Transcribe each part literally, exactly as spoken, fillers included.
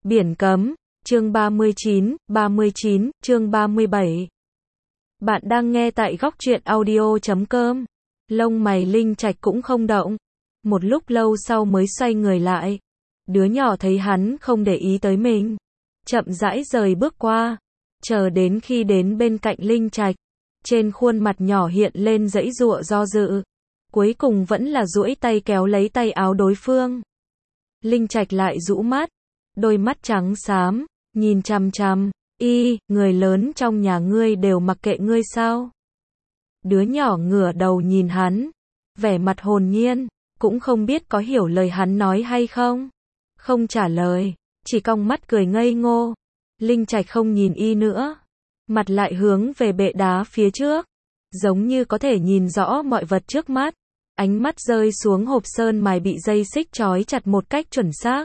Biển cấm, chương ba mươi chín, ba mươi chín, chương ba mươi bảy. Bạn đang nghe tại góc truyện audio chấm com. Lông mày Linh Trạch cũng không động. Một lúc lâu sau mới xoay người lại. Đứa nhỏ thấy hắn không để ý tới mình, chậm rãi rời bước qua, chờ đến khi đến bên cạnh Linh Trạch, trên khuôn mặt nhỏ hiện lên giãy giụa do dự, cuối cùng vẫn là duỗi tay kéo lấy tay áo đối phương. Linh Trạch lại rũ mắt, đôi mắt trắng xám, nhìn chằm chằm, y, người lớn trong nhà ngươi đều mặc kệ ngươi sao? Đứa nhỏ ngửa đầu nhìn hắn, vẻ mặt hồn nhiên, cũng không biết có hiểu lời hắn nói hay không. Không trả lời, chỉ cong mắt cười ngây ngô. Linh Trạch không nhìn y nữa, mặt lại hướng về bệ đá phía trước, giống như có thể nhìn rõ mọi vật trước mắt. Ánh mắt rơi xuống hộp sơn mài bị dây xích trói chặt một cách chuẩn xác.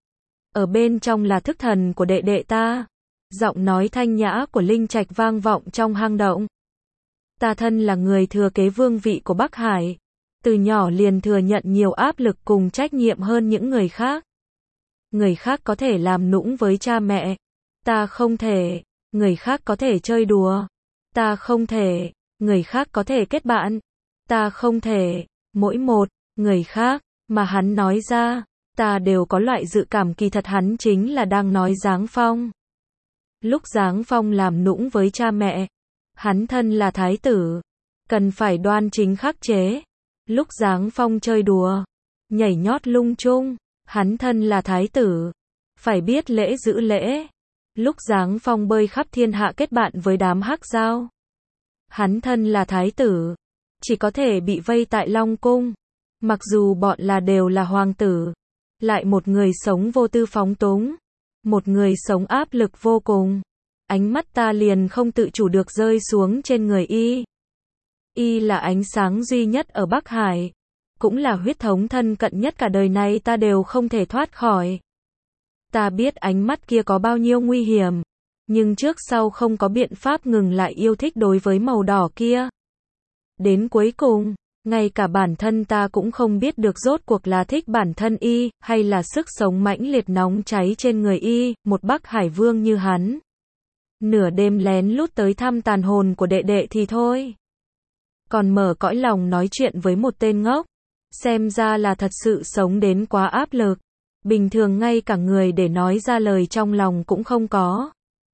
Ở bên trong là thức thần của đệ đệ ta. Giọng nói thanh nhã của Linh Trạch vang vọng trong hang động. Ta thân là người thừa kế vương vị của Bắc Hải, từ nhỏ liền thừa nhận nhiều áp lực cùng trách nhiệm hơn những người khác. Người khác có thể làm nũng với cha mẹ, ta không thể. Người khác có thể chơi đùa, ta không thể. Người khác có thể kết bạn, ta không thể. Mỗi một người khác mà hắn nói ra, ta đều có loại dự cảm kỳ thật hắn chính là đang nói Giáng Phong. Lúc Giáng Phong làm nũng với cha mẹ, hắn thân là thái tử, cần phải đoan chính khắc chế. Lúc Giáng Phong chơi đùa, nhảy nhót lung tung, hắn thân là thái tử, phải biết lễ giữ lễ. Lúc Giáng Phong bơi khắp thiên hạ kết bạn với đám hắc giao, hắn thân là thái tử, chỉ có thể bị vây tại Long Cung. Mặc dù bọn là đều là hoàng tử, lại một người sống vô tư phóng túng, một người sống áp lực vô cùng. Ánh mắt ta liền không tự chủ được rơi xuống trên người y. Y là ánh sáng duy nhất ở Bắc Hải, cũng là huyết thống thân cận nhất cả đời này ta đều không thể thoát khỏi. Ta biết ánh mắt kia có bao nhiêu nguy hiểm, nhưng trước sau không có biện pháp ngừng lại yêu thích đối với màu đỏ kia. Đến cuối cùng, ngay cả bản thân ta cũng không biết được rốt cuộc là thích bản thân y, hay là sức sống mãnh liệt nóng cháy trên người y, một Bắc Hải vương như hắn. Nửa đêm lén lút tới thăm tàn hồn của đệ đệ thì thôi, còn mở cõi lòng nói chuyện với một tên ngốc, xem ra là thật sự sống đến quá áp lực. Bình thường ngay cả người để nói ra lời trong lòng cũng không có.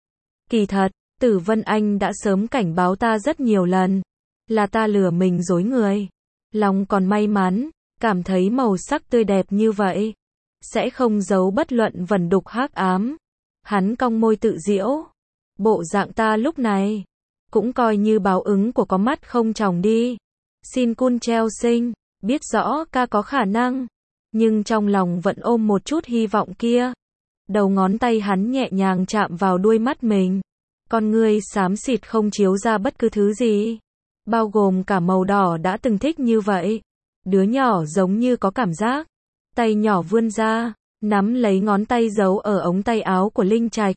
Kỳ thật, Tử Vân Anh đã sớm cảnh báo ta rất nhiều lần, là ta lừa mình dối người. Lòng còn may mắn, cảm thấy màu sắc tươi đẹp như vậy sẽ không giấu bất luận vẩn đục hắc ám. Hắn cong môi tự giễu, bộ dạng ta lúc này cũng coi như báo ứng của có mắt không tròng đi. Xin Kun treo sinh, biết rõ ca có khả năng, nhưng trong lòng vẫn ôm một chút hy vọng kia. Đầu ngón tay hắn nhẹ nhàng chạm vào đuôi mắt mình, con ngươi xám xịt không chiếu ra bất cứ thứ gì, bao gồm cả màu đỏ đã từng thích như vậy. Đứa nhỏ giống như có cảm giác, tay nhỏ vươn ra, nắm lấy ngón tay giấu ở ống tay áo của Linh Trạch.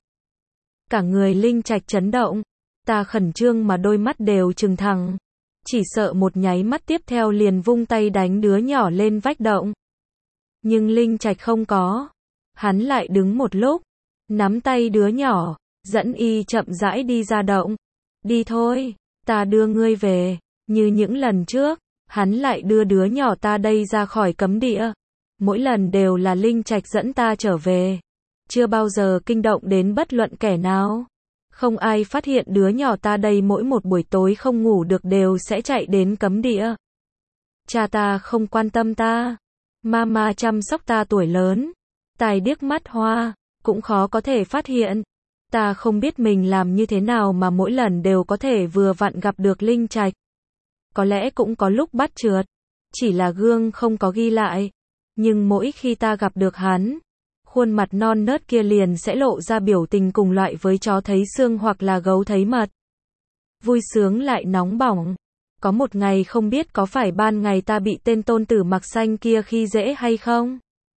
Cả người Linh Trạch chấn động, ta khẩn trương mà đôi mắt đều trừng thẳng, chỉ sợ một nháy mắt tiếp theo liền vung tay đánh đứa nhỏ lên vách động. Nhưng Linh Trạch không có, hắn lại đứng một lúc, nắm tay đứa nhỏ, dẫn y chậm rãi đi ra động. Đi thôi, ta đưa ngươi về. Như những lần trước, hắn lại đưa đứa nhỏ ta đây ra khỏi cấm địa. Mỗi lần đều là Linh Trạch dẫn ta trở về, chưa bao giờ kinh động đến bất luận kẻ nào. Không ai phát hiện đứa nhỏ ta đây mỗi một buổi tối không ngủ được đều sẽ chạy đến cấm địa. Cha ta không quan tâm ta, mama chăm sóc ta tuổi lớn, tài điếc mắt hoa, cũng khó có thể phát hiện. Ta không biết mình làm như thế nào mà mỗi lần đều có thể vừa vặn gặp được Linh Trạch. Có lẽ cũng có lúc bắt trượt, chỉ là gương không có ghi lại. Nhưng mỗi khi ta gặp được hắn, khuôn mặt non nớt kia liền sẽ lộ ra biểu tình cùng loại với chó thấy xương hoặc là gấu thấy mật. Vui sướng lại nóng bỏng. Có một ngày không biết có phải ban ngày ta bị tên tôn tử mặc xanh kia khi dễ hay không.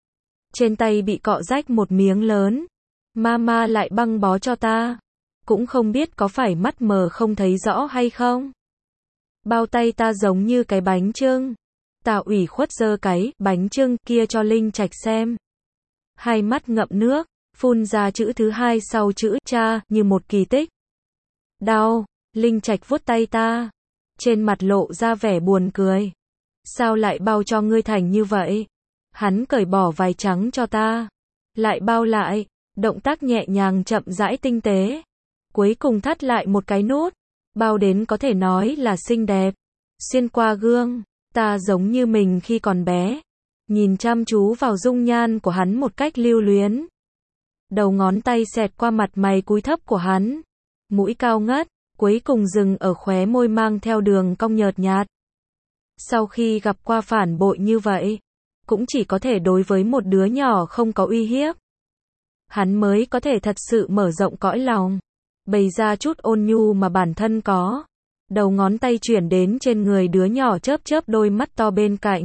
Trên tay bị cọ rách một miếng lớn. Mama lại băng bó cho ta. Cũng không biết có phải mắt mờ không thấy rõ hay không. Bao tay ta giống như cái bánh chưng. Ta ủy khuất giơ cái bánh chưng kia cho Linh Trạch xem. Hai mắt ngậm nước, phun ra chữ thứ hai sau chữ cha, như một kỳ tích. Đau, Linh Trạch vuốt tay ta, trên mặt lộ ra vẻ buồn cười. Sao lại bao cho ngươi thành như vậy? Hắn cởi bỏ vải trắng cho ta, lại bao lại, động tác nhẹ nhàng chậm rãi tinh tế. Cuối cùng thắt lại một cái nút, bao đến có thể nói là xinh đẹp. Xuyên qua gương, ta giống như mình khi còn bé, nhìn chăm chú vào dung nhan của hắn một cách lưu luyến. Đầu ngón tay xẹt qua mặt mày cúi thấp của hắn, mũi cao ngất, cuối cùng dừng ở khóe môi mang theo đường cong nhợt nhạt. Sau khi gặp qua phản bội như vậy, cũng chỉ có thể đối với một đứa nhỏ không có uy hiếp, hắn mới có thể thật sự mở rộng cõi lòng, bày ra chút ôn nhu mà bản thân có. Đầu ngón tay chuyển đến trên người đứa nhỏ chớp chớp đôi mắt to bên cạnh.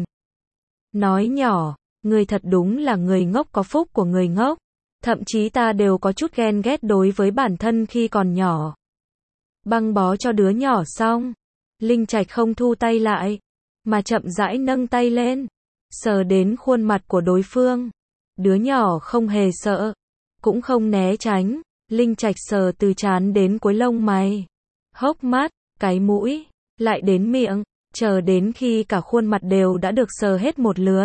Nói nhỏ, người thật đúng là người ngốc có phúc của người ngốc. Thậm chí ta đều có chút ghen ghét đối với bản thân khi còn nhỏ. Băng bó cho đứa nhỏ xong, Linh Trạch không thu tay lại, mà chậm rãi nâng tay lên, sờ đến khuôn mặt của đối phương. Đứa nhỏ không hề sợ, cũng không né tránh. Linh Trạch sờ từ trán đến cuối lông mày, hốc mắt, cái mũi, lại đến miệng, chờ đến khi cả khuôn mặt đều đã được sờ hết một lượt.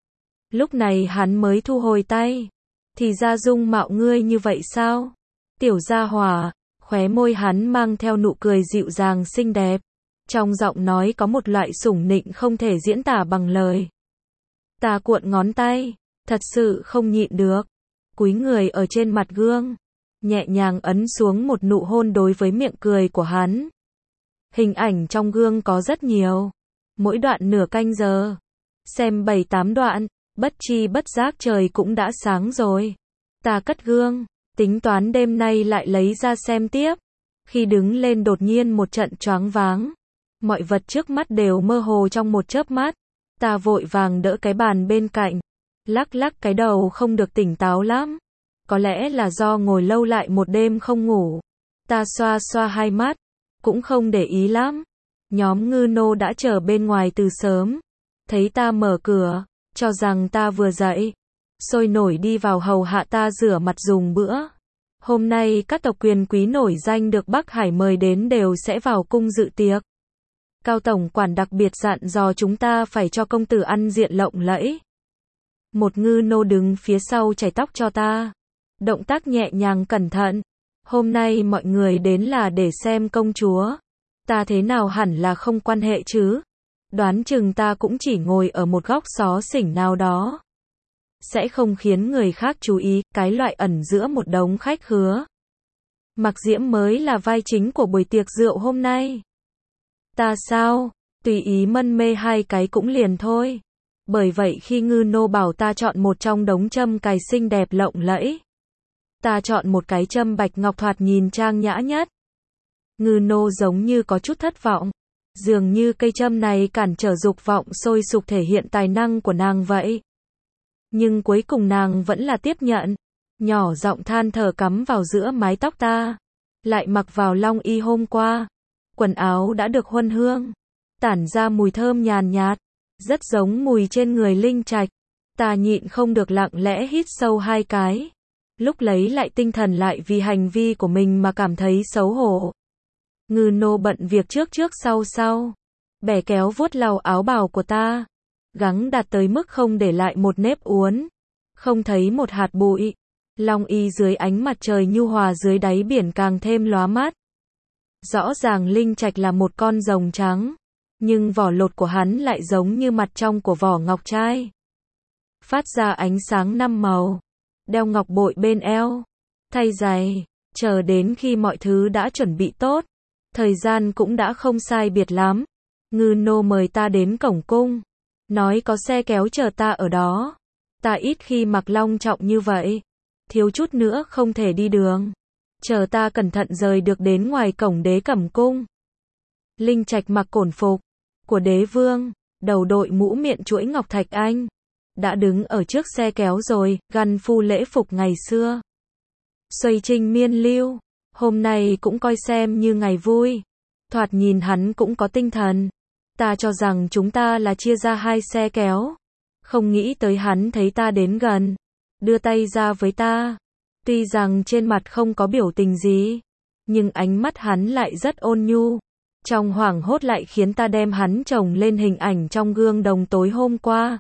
Lúc này hắn mới thu hồi tay. Thì ra dung mạo ngươi như vậy sao? Tiểu gia hỏa, khóe môi hắn mang theo nụ cười dịu dàng xinh đẹp. Trong giọng nói có một loại sủng nịnh không thể diễn tả bằng lời. Ta cuộn ngón tay, thật sự không nhịn được. Cúi người ở trên mặt gương, nhẹ nhàng ấn xuống một nụ hôn đối với miệng cười của hắn. Hình ảnh trong gương có rất nhiều, mỗi đoạn nửa canh giờ. Xem bảy tám đoạn, bất chi bất giác trời cũng đã sáng rồi. Ta cất gương, tính toán đêm nay lại lấy ra xem tiếp. Khi đứng lên đột nhiên một trận choáng váng. Mọi vật trước mắt đều mơ hồ trong một chớp mắt. Ta vội vàng đỡ cái bàn bên cạnh, lắc lắc cái đầu không được tỉnh táo lắm. Có lẽ là do ngồi lâu lại một đêm không ngủ. Ta xoa xoa hai mắt, cũng không để ý lắm. Nhóm ngư nô đã chờ bên ngoài từ sớm. Thấy ta mở cửa, cho rằng ta vừa dậy, sôi nổi đi vào hầu hạ ta rửa mặt dùng bữa. Hôm nay các tộc quyền quý nổi danh được Bắc Hải mời đến đều sẽ vào cung dự tiệc. Cao tổng quản đặc biệt dặn dò chúng ta phải cho công tử ăn diện lộng lẫy. Một ngư nô đứng phía sau chải tóc cho ta, động tác nhẹ nhàng cẩn thận. Hôm nay mọi người đến là để xem công chúa. Ta thế nào hẳn là không quan hệ chứ? Đoán chừng ta cũng chỉ ngồi ở một góc xó xỉnh nào đó, sẽ không khiến người khác chú ý, cái loại ẩn giữa một đống khách khứa. Mặc Diễm mới là vai chính của buổi tiệc rượu hôm nay. Ta sao? Tùy ý mân mê hai cái cũng liền thôi. Bởi vậy khi ngư nô bảo ta chọn một trong đống châm cài xinh đẹp lộng lẫy, ta chọn một cái châm bạch ngọc thoạt nhìn trang nhã nhất. Ngư nô giống như có chút thất vọng. Dường như cây châm này cản trở dục vọng sôi sục thể hiện tài năng của nàng vậy. Nhưng cuối cùng nàng vẫn là tiếp nhận. Nhỏ giọng than thở cắm vào giữa mái tóc ta. Lại mặc vào long y hôm qua. Quần áo đã được huân hương, tản ra mùi thơm nhàn nhạt, rất giống mùi trên người Linh Trạch. Ta nhịn không được lặng lẽ hít sâu hai cái. Lúc lấy lại tinh thần lại vì hành vi của mình mà cảm thấy xấu hổ. Ngư nô bận việc trước trước sau sau, bẻ kéo vuốt lau áo bào của ta, gắng đạt tới mức không để lại một nếp uốn, không thấy một hạt bụi. Long y dưới ánh mặt trời nhu hòa dưới đáy biển càng thêm lóa mắt. Rõ ràng Linh Trạch là một con rồng trắng, nhưng vỏ lột của hắn lại giống như mặt trong của vỏ ngọc trai, phát ra ánh sáng năm màu. Đeo ngọc bội bên eo, thay giày, chờ đến khi mọi thứ đã chuẩn bị tốt. Thời gian cũng đã không sai biệt lắm. Ngư nô mời ta đến cổng cung, nói có xe kéo chờ ta ở đó. Ta ít khi mặc long trọng như vậy, thiếu chút nữa không thể đi đường. Chờ ta cẩn thận rời được đến ngoài cổng đế cẩm cung. Linh Trạch mặc cổn phục của đế vương, đầu đội mũ miệng chuỗi ngọc thạch anh, đã đứng ở trước xe kéo rồi, gằn phu lễ phục ngày xưa. Xuây trinh miên lưu, hôm nay cũng coi xem như ngày vui. Thoạt nhìn hắn cũng có tinh thần. Ta cho rằng chúng ta là chia ra hai xe kéo. Không nghĩ tới hắn thấy ta đến gần, đưa tay ra với ta. Tuy rằng trên mặt không có biểu tình gì, nhưng ánh mắt hắn lại rất ôn nhu. Trong hoảng hốt lại khiến ta đem hắn chồng lên hình ảnh trong gương đồng tối hôm qua.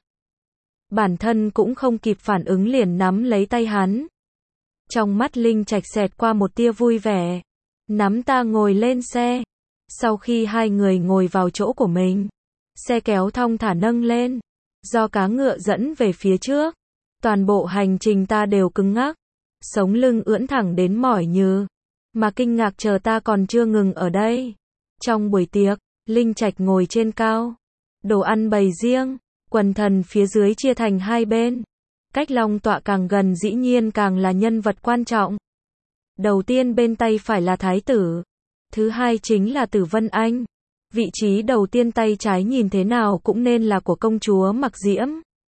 Bản thân cũng không kịp phản ứng liền nắm lấy tay hắn. Trong mắt Linh Trạch xẹt qua một tia vui vẻ. Nắm ta ngồi lên xe. Sau khi hai người ngồi vào chỗ của mình, xe kéo thong thả nâng lên. Do cá ngựa dẫn về phía trước. Toàn bộ hành trình ta đều cứng ngắc. Sống lưng ưỡn thẳng đến mỏi nhừ. Mà kinh ngạc chờ ta còn chưa ngừng ở đây. Trong buổi tiệc, Linh Trạch ngồi trên cao. Đồ ăn bày riêng. Quần thần phía dưới chia thành hai bên. Cách long tọa càng gần dĩ nhiên càng là nhân vật quan trọng. Đầu tiên bên tay phải là thái tử. Thứ hai chính là Tử Vân Anh. Vị trí đầu tiên tay trái nhìn thế nào cũng nên là của công chúa Mặc Diễm.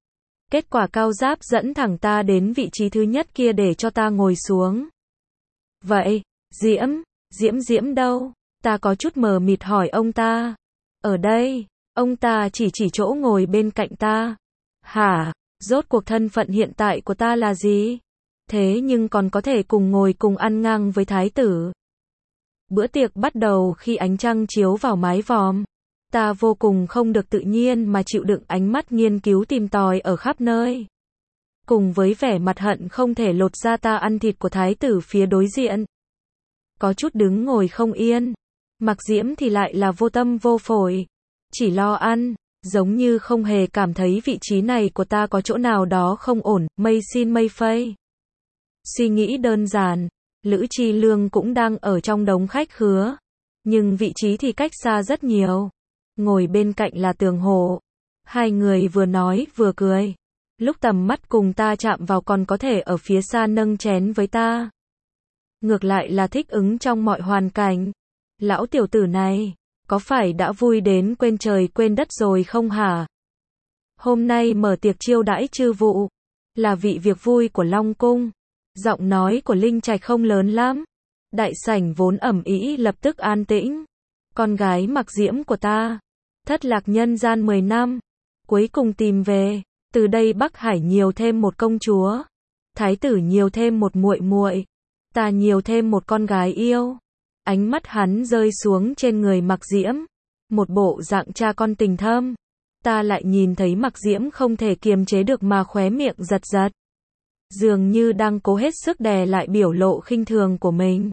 Kết quả Cao Giáp dẫn thẳng ta đến vị trí thứ nhất kia để cho ta ngồi xuống. Vậy, Diễm, Diễm Diễm đâu? Ta có chút mờ mịt hỏi ông ta. Ở đây, ông ta chỉ chỉ chỗ ngồi bên cạnh ta. Hả, rốt cuộc thân phận hiện tại của ta là gì? Thế nhưng còn có thể cùng ngồi cùng ăn ngang với thái tử. Bữa tiệc bắt đầu khi ánh trăng chiếu vào mái vòm. Ta vô cùng không được tự nhiên mà chịu đựng ánh mắt nghiên cứu tìm tòi ở khắp nơi. Cùng với vẻ mặt hận không thể lột ra ta ăn thịt của thái tử phía đối diện. Có chút đứng ngồi không yên. Mặc Diễm thì lại là vô tâm vô phổi. Chỉ lo ăn, giống như không hề cảm thấy vị trí này của ta có chỗ nào đó không ổn, mây xin mây phây. Suy nghĩ đơn giản, Lữ Chi Lương cũng đang ở trong đống khách khứa. Nhưng vị trí thì cách xa rất nhiều. Ngồi bên cạnh là Tường Hổ. Hai người vừa nói vừa cười. Lúc tầm mắt cùng ta chạm vào còn có thể ở phía xa nâng chén với ta. Ngược lại là thích ứng trong mọi hoàn cảnh. Lão tiểu tử này, có phải đã vui đến quên trời quên đất rồi không hả? Hôm nay mở tiệc chiêu đãi chư vụ, là vị việc vui của Long Cung. Giọng nói của Linh Trạch không lớn lắm. Đại sảnh vốn ẩm ĩ lập tức an tĩnh. Con gái Mặc Diễm của ta, thất lạc nhân gian mười năm, cuối cùng tìm về. Từ đây Bắc Hải nhiều thêm một công chúa, thái tử nhiều thêm một muội muội, ta nhiều thêm một con gái yêu. Ánh mắt hắn rơi xuống trên người Mặc Diễm, một bộ dạng cha con tình thâm. Ta lại nhìn thấy Mặc Diễm không thể kiềm chế được mà khóe miệng giật giật. Dường như đang cố hết sức đè lại biểu lộ khinh thường của mình.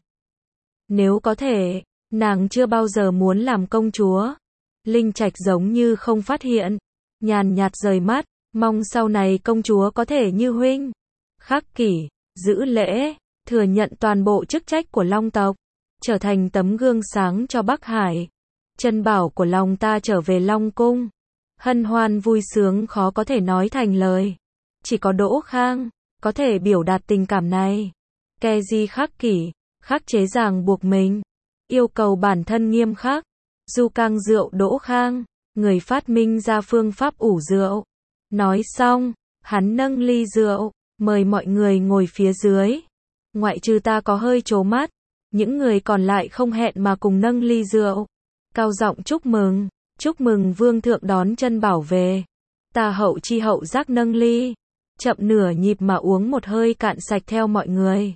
Nếu có thể, nàng chưa bao giờ muốn làm công chúa. Linh Trạch giống như không phát hiện, nhàn nhạt rời mắt, mong sau này công chúa có thể như huynh, khắc kỷ, giữ lễ, thừa nhận toàn bộ chức trách của Long tộc, trở thành tấm gương sáng cho Bắc Hải. Chân bảo của lòng ta trở về Long Cung. Hân hoan vui sướng khó có thể nói thành lời. Chỉ có Đỗ Khang có thể biểu đạt tình cảm này. Ke di khắc kỷ, khắc chế ràng buộc mình, yêu cầu bản thân nghiêm khắc. Du Cang rượu Đỗ Khang, người phát minh ra phương pháp ủ rượu. Nói xong, hắn nâng ly rượu, mời mọi người ngồi phía dưới. Ngoại trừ ta có hơi trố mắt, những người còn lại không hẹn mà cùng nâng ly rượu. Cao giọng chúc mừng, chúc mừng vương thượng đón chân bảo về. Ta hậu chi hậu giác nâng ly, chậm nửa nhịp mà uống một hơi cạn sạch theo mọi người.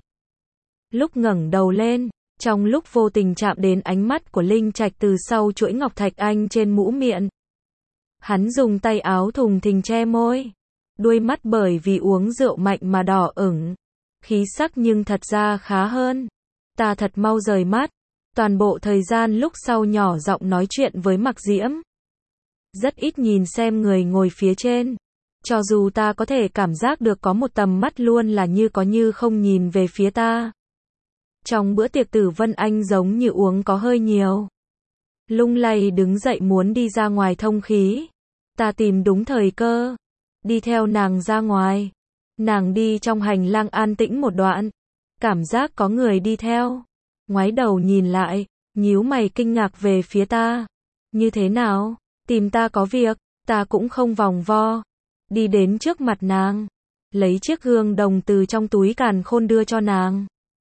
Lúc ngẩng đầu lên, trong lúc vô tình chạm đến ánh mắt của Linh Trạch từ sau chuỗi ngọc thạch anh trên mũ miệng. Hắn dùng tay áo thùng thình che môi, đuôi mắt bởi vì uống rượu mạnh mà đỏ ửng. Khí sắc nhưng thật ra khá hơn. Ta thật mau rời mắt, toàn bộ thời gian lúc sau nhỏ giọng nói chuyện với Mặc Diễm. Rất ít nhìn xem người ngồi phía trên. Cho dù ta có thể cảm giác được có một tầm mắt luôn là như có như không nhìn về phía ta. Trong bữa tiệc Tử Vân Anh giống như uống có hơi nhiều. Lung lay đứng dậy muốn đi ra ngoài thông khí. Ta tìm đúng thời cơ, đi theo nàng ra ngoài. Nàng đi trong hành lang an tĩnh một đoạn, cảm giác có người đi theo. Ngoái đầu nhìn lại, nhíu mày kinh ngạc về phía ta. Như thế nào? Tìm ta có việc? Ta cũng không vòng vo, đi đến trước mặt nàng, lấy chiếc gương đồng từ trong túi càn khôn đưa cho nàng.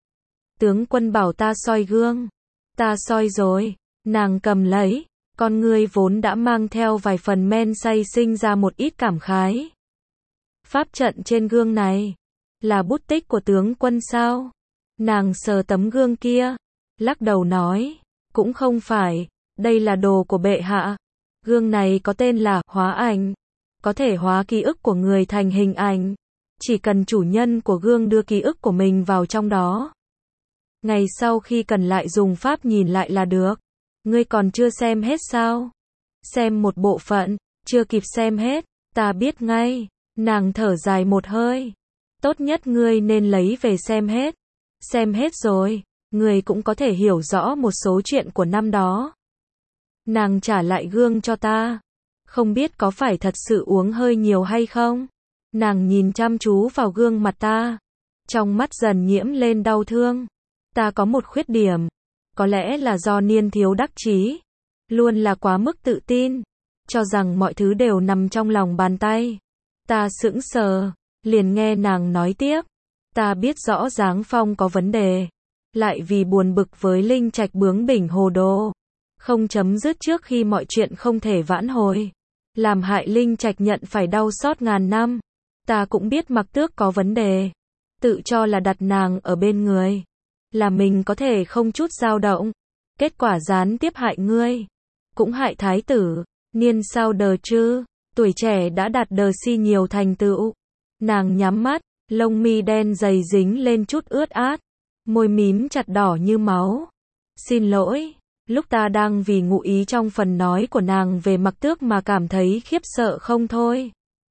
Tướng quân bảo ta soi gương. Ta soi rồi. Nàng cầm lấy, con ngươi vốn đã mang theo vài phần men say sinh ra một ít cảm khái. Pháp trận trên gương này Là bút tích của tướng quân sao? Nàng sờ tấm gương kia, lắc đầu nói, cũng không phải, đây là đồ của bệ hạ. Gương này có tên là hóa ảnh, có thể hóa ký ức của người thành hình ảnh. Chỉ cần chủ nhân của gương đưa ký ức của mình vào trong đó. Ngày sau khi cần lại dùng pháp nhìn lại là được. Ngươi còn chưa xem hết sao? Xem một bộ phận, chưa kịp xem hết, ta biết ngay. Nàng thở dài một hơi. Tốt nhất ngươi nên lấy về xem hết. Xem hết rồi, ngươi cũng có thể hiểu rõ một số chuyện của năm đó. Nàng trả lại gương cho ta. Không biết có phải thật sự uống hơi nhiều hay không? Nàng nhìn chăm chú vào gương mặt ta. Trong mắt dần nhiễm lên đau thương. Ta có một khuyết điểm. Có lẽ là do niên thiếu đắc chí. Luôn là quá mức tự tin. Cho rằng mọi thứ đều nằm trong lòng bàn tay. Ta sững sờ. Liền nghe nàng nói tiếp. Ta biết rõ Giáng Phong có vấn đề. Lại vì buồn bực với Linh Trạch bướng bỉnh hồ đồ. Không chấm dứt trước khi mọi chuyện không thể vãn hồi. Làm hại Linh Trạch nhận phải đau xót ngàn năm. Ta cũng biết Mặc Tước có vấn đề. Tự cho là đặt nàng ở bên người. Là mình có thể không chút dao động. Kết quả gián tiếp hại ngươi. Cũng hại thái tử. Niên sao đờ chứ. Tuổi trẻ đã đạt đờ si nhiều thành tựu. Nàng nhắm mắt. Lông mi đen dày dính lên chút ướt át. Môi mím chặt đỏ như máu. Xin lỗi. Lúc ta đang vì ngụ ý trong phần nói của nàng về Mặc Tước mà cảm thấy khiếp sợ không thôi.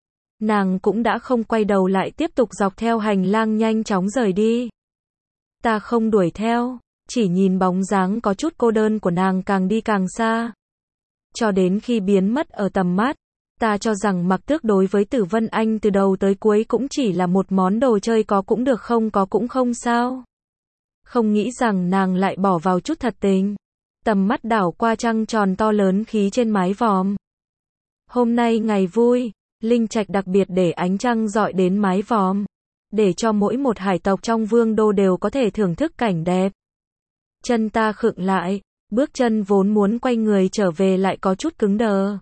Nàng cũng đã không quay đầu lại tiếp tục dọc theo hành lang nhanh chóng rời đi. Ta không đuổi theo, chỉ nhìn bóng dáng có chút cô đơn của nàng càng đi càng xa. Cho đến khi biến mất ở tầm mắt, ta cho rằng Mặc Tước đối với Tử Vân Anh từ đầu tới cuối cũng chỉ là một món đồ chơi có cũng được không có cũng không sao. Không nghĩ rằng nàng lại bỏ vào chút thật tình. Tầm mắt đảo qua trăng tròn to lớn khí trên mái vòm. Hôm nay ngày vui, Linh Trạch đặc biệt để ánh trăng dọi đến mái vòm, để cho mỗi một hải tộc trong vương đô đều có thể thưởng thức cảnh đẹp. Chân ta khựng lại, bước chân vốn muốn quay người trở về lại có chút cứng đờ.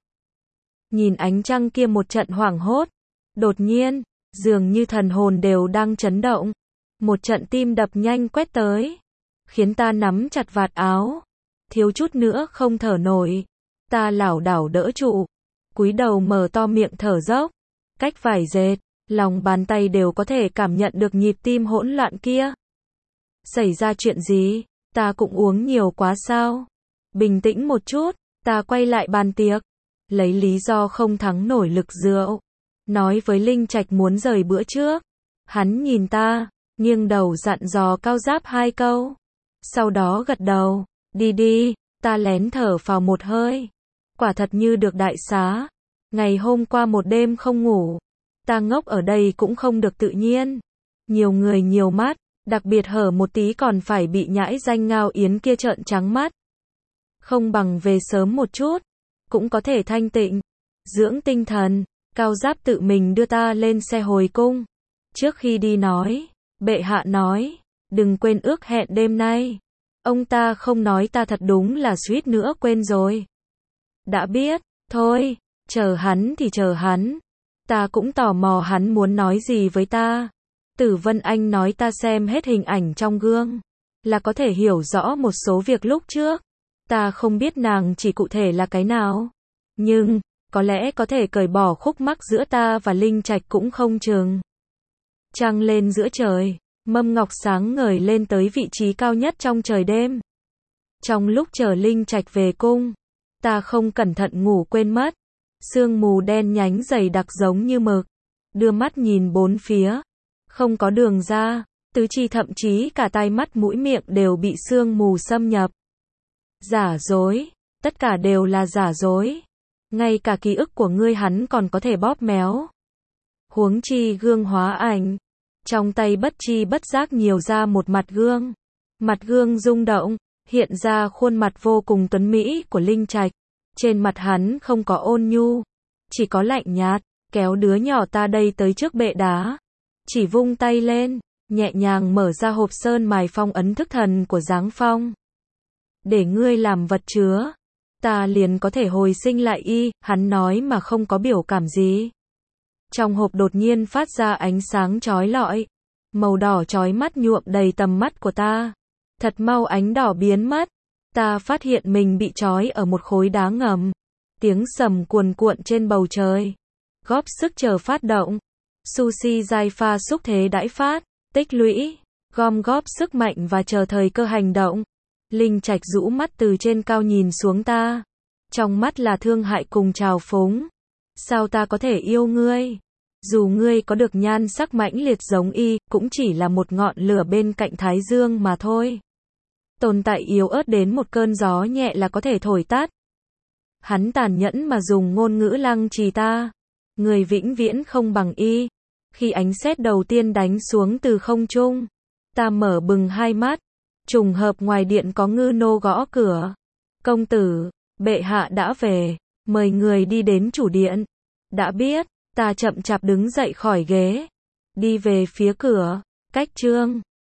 Nhìn ánh trăng kia một trận hoảng hốt, đột nhiên, dường như thần hồn đều đang chấn động. Một trận tim đập nhanh quét tới, khiến ta nắm chặt vạt áo, thiếu chút nữa không thở nổi. Ta lảo đảo đỡ trụ, cúi đầu mở to miệng thở dốc, cách vải dệt, lòng bàn tay đều có thể cảm nhận được nhịp tim hỗn loạn kia. Xảy ra chuyện gì? Ta cũng uống nhiều quá sao? Bình tĩnh một chút, ta quay lại bàn tiệc, lấy lý do không thắng nổi lực rượu, nói với Linh Trạch muốn rời bữa trước. Hắn nhìn ta, nghiêng đầu dặn dò Cao Giáp hai câu, sau đó gật đầu. Đi đi, ta lén thở phào một hơi. Quả thật như được đại xá. Ngày hôm qua một đêm không ngủ. Ta ngốc ở đây cũng không được tự nhiên. Nhiều người nhiều mắt, đặc biệt hở một tí còn phải bị nhãi danh Ngao Yến kia trợn trắng mắt. Không bằng về sớm một chút, cũng có thể thanh tịnh, dưỡng tinh thần. Cao Giáp tự mình đưa ta lên xe hồi cung. Trước khi đi nói, bệ hạ nói, đừng quên ước hẹn đêm nay. Ông ta không nói ta thật đúng là suýt nữa quên rồi. Đã biết, thôi, chờ hắn thì chờ hắn. Ta cũng tò mò hắn muốn nói gì với ta. Tử Vân Anh nói ta xem hết hình ảnh trong gương, là có thể hiểu rõ một số việc lúc trước. Ta không biết nàng chỉ cụ thể là cái nào. Nhưng, có lẽ có thể cởi bỏ khúc mắc giữa ta và Linh Trạch cũng không chừng. Trăng lên giữa trời. Mâm ngọc sáng ngời lên tới vị trí cao nhất trong trời đêm. Trong lúc chờ Linh Trạch về cung, ta không cẩn thận ngủ quên mất. Sương mù đen nhánh dày đặc giống như mực. Đưa mắt nhìn bốn phía, không có đường ra, tứ chi thậm chí cả tai mắt mũi miệng đều bị sương mù xâm nhập. Giả dối, tất cả đều là giả dối. Ngay cả ký ức của ngươi hắn còn có thể bóp méo. Huống chi gương hóa ảnh. Trong tay bất chi bất giác nhiều ra một mặt gương. Mặt gương rung động, hiện ra khuôn mặt vô cùng tuấn mỹ của Linh Trạch. Trên mặt hắn không có ôn nhu, chỉ có lạnh nhạt. Kéo đứa nhỏ ta đây tới trước bệ đá, chỉ vung tay lên, nhẹ nhàng mở ra hộp sơn mài phong ấn thức thần của Giáng Phong. Để ngươi làm vật chứa, ta liền có thể hồi sinh lại y. Hắn nói mà không có biểu cảm gì. Trong hộp đột nhiên phát ra ánh sáng chói lọi. Màu đỏ chói mắt nhuộm đầy tầm mắt của ta. Thật mau ánh đỏ biến mất. Ta phát hiện mình bị trói ở một khối đá ngầm. Tiếng sầm cuồn cuộn trên bầu trời. Góp sức chờ phát động. Sushi dai pha xúc thế đãi phát. Tích lũy. Gom góp sức mạnh và chờ thời cơ hành động. Linh Trạch rũ mắt từ trên cao nhìn xuống ta. Trong mắt là thương hại cùng trào phúng. Sao ta có thể yêu ngươi? Dù ngươi có được nhan sắc mãnh liệt giống y, cũng chỉ là một ngọn lửa bên cạnh thái dương mà thôi. Tồn tại yếu ớt đến một cơn gió nhẹ là có thể thổi tắt. Hắn tàn nhẫn mà dùng ngôn ngữ lăng trì ta. Người vĩnh viễn không bằng y. Khi ánh sét đầu tiên đánh xuống từ không trung, ta mở bừng hai mắt. Trùng hợp ngoài điện có ngư nô gõ cửa. Công tử, bệ hạ đã về, mời người đi đến chủ điện. Đã biết, ta chậm chạp đứng dậy khỏi ghế, đi về phía cửa. Cách chương